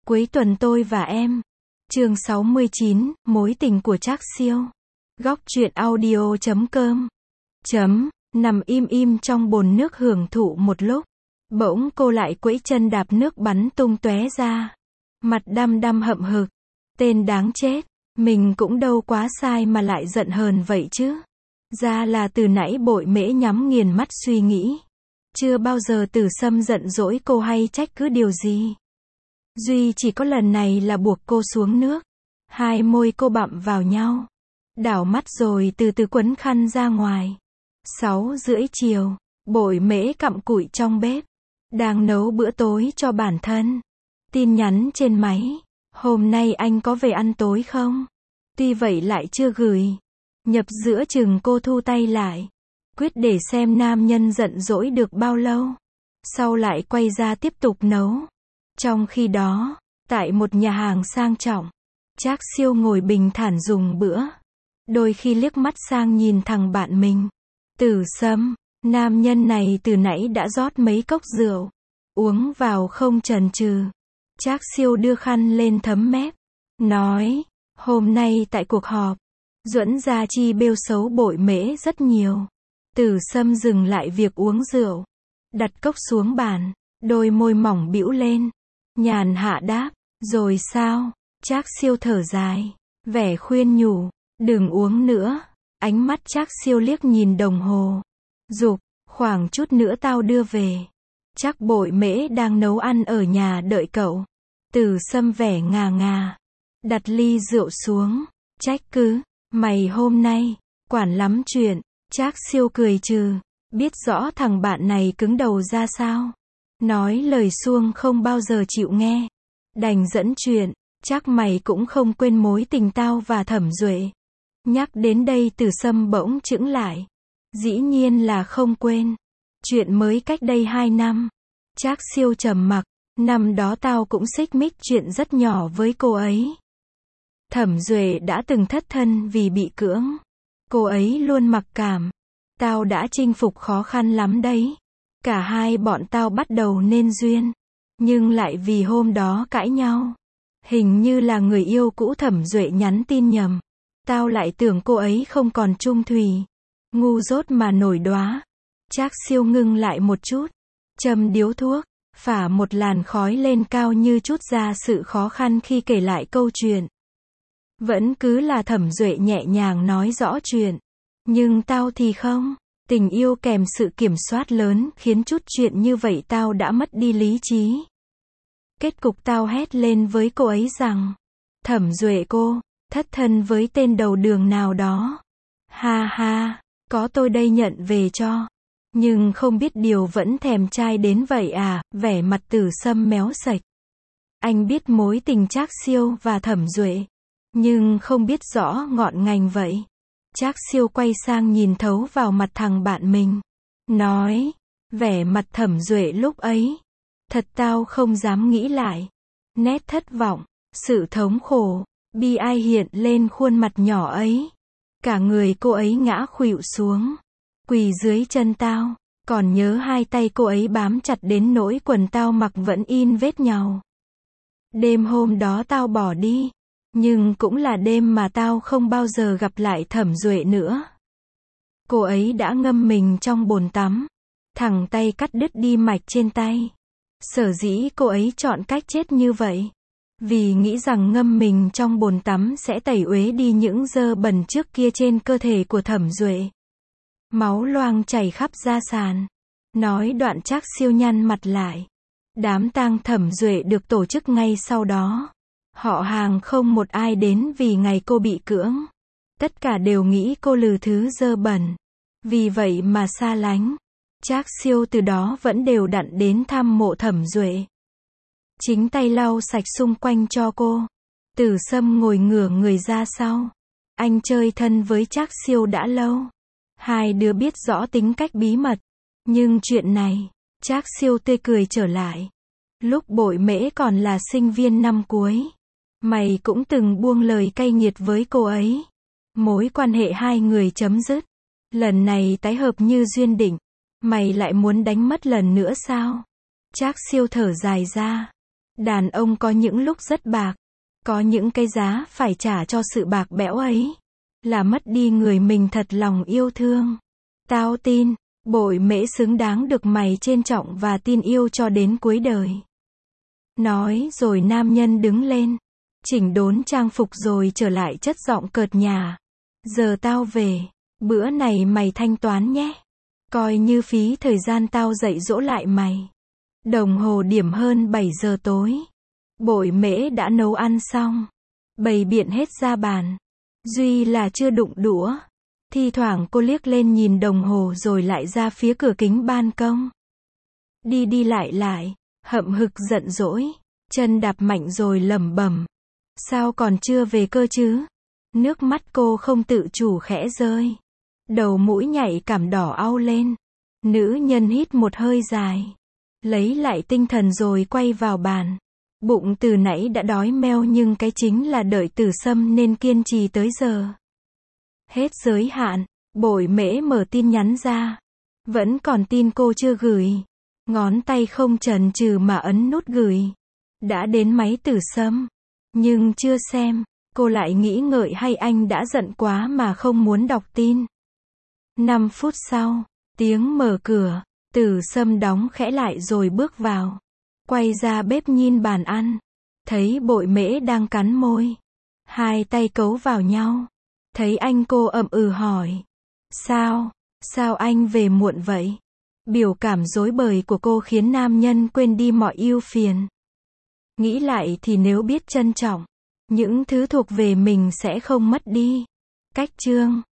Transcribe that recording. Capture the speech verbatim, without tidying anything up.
Cuối tuần tôi và em. Chương sáu mươi chín, mối tình của Trác Siêu. Góc truyện audio chấm com. Chấm, nằm im im trong bồn nước hưởng thụ một lúc. Bỗng cô lại quẫy chân đạp nước bắn tung tóe ra. Mặt đăm đăm hậm hực. Tên đáng chết. Mình cũng đâu quá sai mà lại giận hờn vậy chứ. Ra là từ nãy Bội Mễ nhắm nghiền mắt suy nghĩ. Chưa bao giờ Tử Sâm giận dỗi cô hay trách cứ điều gì. Duy chỉ có lần này là buộc cô xuống nước. Hai môi cô bặm vào nhau. Đảo mắt rồi từ từ quấn khăn ra ngoài. Sáu rưỡi chiều, Bội Mễ cặm cụi trong bếp. Đang nấu bữa tối cho bản thân. Tin nhắn trên máy. Hôm nay anh có về ăn tối không? Tuy vậy lại chưa gửi. Nhập giữa chừng cô thu tay lại. Quyết để xem nam nhân giận dỗi được bao lâu. Sau lại quay ra tiếp tục nấu. Trong khi đó, tại một nhà hàng sang trọng, Trác Siêu ngồi bình thản dùng bữa. Đôi khi liếc mắt sang nhìn thằng bạn mình. Tử Sâm, nam nhân này từ nãy đã rót mấy cốc rượu. Uống vào không chần chừ. Trác Siêu đưa khăn lên thấm mép. Nói, hôm nay tại cuộc họp, Duẫn Gia Chi bêu xấu Bội Mễ rất nhiều. Tử Sâm dừng lại việc uống rượu. Đặt cốc xuống bàn, đôi môi mỏng bĩu lên. Nhàn hạ đáp, rồi sao? Trác Siêu thở dài, vẻ khuyên nhủ, đừng uống nữa. Ánh mắt Trác Siêu liếc nhìn đồng hồ. Giục, khoảng chút nữa tao đưa về. Chắc Bội Mễ đang nấu ăn ở nhà đợi cậu. Tử Sâm vẻ ngà ngà. Đặt ly rượu xuống. Trách cứ, mày hôm nay, quản lắm chuyện. Trác Siêu cười trừ. Biết rõ thằng bạn này cứng đầu ra sao. Nói lời suông không bao giờ chịu nghe. Đành dẫn chuyện. Chắc mày cũng không quên mối tình tao và Thẩm Duệ. Nhắc đến đây Tử Sâm bỗng chững lại. Dĩ nhiên là không quên. Chuyện mới cách đây hai năm. Trác Siêu trầm mặc. Năm đó tao cũng xích mích chuyện rất nhỏ với cô ấy. Thẩm Duệ đã từng thất thân vì bị cưỡng. Cô ấy luôn mặc cảm. Tao đã chinh phục khó khăn lắm đấy. Cả hai bọn tao bắt đầu nên duyên. Nhưng lại vì hôm đó cãi nhau. Hình như là người yêu cũ Thẩm Duệ nhắn tin nhầm. Tao lại tưởng cô ấy không còn chung thủy. Ngu dốt mà nổi đóa. Trác Siêu ngưng lại một chút. Châm điếu thuốc. Phả một làn khói lên cao như chút ra sự khó khăn khi kể lại câu chuyện. Vẫn cứ là Thẩm Duệ nhẹ nhàng nói rõ chuyện. Nhưng tao thì không. Tình yêu kèm sự kiểm soát lớn khiến chút chuyện như vậy tao đã mất đi lý trí. Kết cục tao hét lên với cô ấy rằng, Thẩm Duệ cô, thất thân với tên đầu đường nào đó. Ha ha, có tôi đây nhận về cho. Nhưng không biết điều vẫn thèm trai đến vậy à, vẻ mặt Tử Sâm méo sạch. Anh biết mối tình Trác Siêu và Thẩm Duệ. Nhưng không biết rõ ngọn ngành vậy. Trác Siêu quay sang nhìn thấu vào mặt thằng bạn mình. Nói, vẻ mặt Thẩm Duệ lúc ấy. Thật tao không dám nghĩ lại. Nét thất vọng, sự thống khổ, bi ai hiện lên khuôn mặt nhỏ ấy. Cả người cô ấy ngã khuỵu xuống. Quỳ dưới chân tao. Còn nhớ hai tay cô ấy bám chặt đến nỗi quần tao mặc vẫn in vết nhàu. Đêm hôm đó tao bỏ đi. Nhưng cũng là đêm mà tao không bao giờ gặp lại Thẩm Duệ nữa. Cô ấy đã ngâm mình trong bồn tắm. Thẳng tay cắt đứt đi mạch trên tay. Sở dĩ cô ấy chọn cách chết như vậy. Vì nghĩ rằng ngâm mình trong bồn tắm sẽ tẩy uế đi những dơ bẩn trước kia trên cơ thể của Thẩm Duệ. Máu loang chảy khắp da sàn. Nói đoạn Trác Siêu nhăn mặt lại. Đám tang Thẩm Duệ được tổ chức ngay sau đó. Họ hàng không một ai đến vì ngày cô bị cưỡng. Tất cả đều nghĩ cô lừ thứ dơ bẩn. Vì vậy mà xa lánh. Trác Siêu từ đó vẫn đều đặn đến thăm mộ Thẩm Duệ. Chính tay lau sạch xung quanh cho cô. Tử Sâm ngồi ngửa người ra sau. Anh chơi thân với Trác Siêu đã lâu. Hai đứa biết rõ tính cách bí mật. Nhưng chuyện này, Trác Siêu tươi cười trở lại. Lúc Bội Mễ còn là sinh viên năm cuối. Mày cũng từng buông lời cay nghiệt với cô ấy. Mối quan hệ hai người chấm dứt. Lần này tái hợp như duyên định. Mày lại muốn đánh mất lần nữa sao? Trác Siêu thở dài ra. Đàn ông có những lúc rất bạc, có những cái giá phải trả cho sự bạc bẽo ấy, là mất đi người mình thật lòng yêu thương. Tao tin, Bội Mễ xứng đáng được mày trân trọng và tin yêu cho đến cuối đời. Nói rồi nam nhân đứng lên, chỉnh đốn trang phục rồi trở lại chất giọng cợt nhả. Giờ tao về, bữa này mày thanh toán nhé. Coi như phí thời gian tao dạy dỗ lại mày. Đồng hồ điểm hơn bảy giờ tối. Bội Mễ đã nấu ăn xong, bày biện hết ra bàn. Duy là chưa đụng đũa. Thi thoảng cô liếc lên nhìn đồng hồ rồi lại ra phía cửa kính ban công. Đi đi lại lại, hậm hực giận dỗi, chân đạp mạnh rồi lẩm bẩm. Sao còn chưa về cơ chứ? Nước mắt cô không tự chủ khẽ rơi. Đầu mũi nhạy cảm đỏ au lên. Nữ nhân hít một hơi dài, lấy lại tinh thần rồi quay vào bàn. Bụng từ nãy đã đói meo nhưng cái chính là đợi Tử Sâm nên kiên trì tới giờ. Hết giới hạn, Bội Mễ mở tin nhắn ra. Vẫn còn tin cô chưa gửi. Ngón tay không chần chừ mà ấn nút gửi. Đã đến máy Tử Sâm, nhưng chưa xem. Cô lại nghĩ ngợi hay anh đã giận quá mà không muốn đọc tin. năm phút sau, tiếng mở cửa, Tử Sâm đóng khẽ lại rồi bước vào. Quay ra bếp nhìn bàn ăn. Thấy Bội Mễ đang cắn môi. Hai tay cấu vào nhau. Thấy anh cô ậm ừ hỏi. Sao? Sao anh về muộn vậy? Biểu cảm rối bời của cô khiến nam nhân quên đi mọi ưu phiền. Nghĩ lại thì nếu biết trân trọng, những thứ thuộc về mình sẽ không mất đi. Cách chương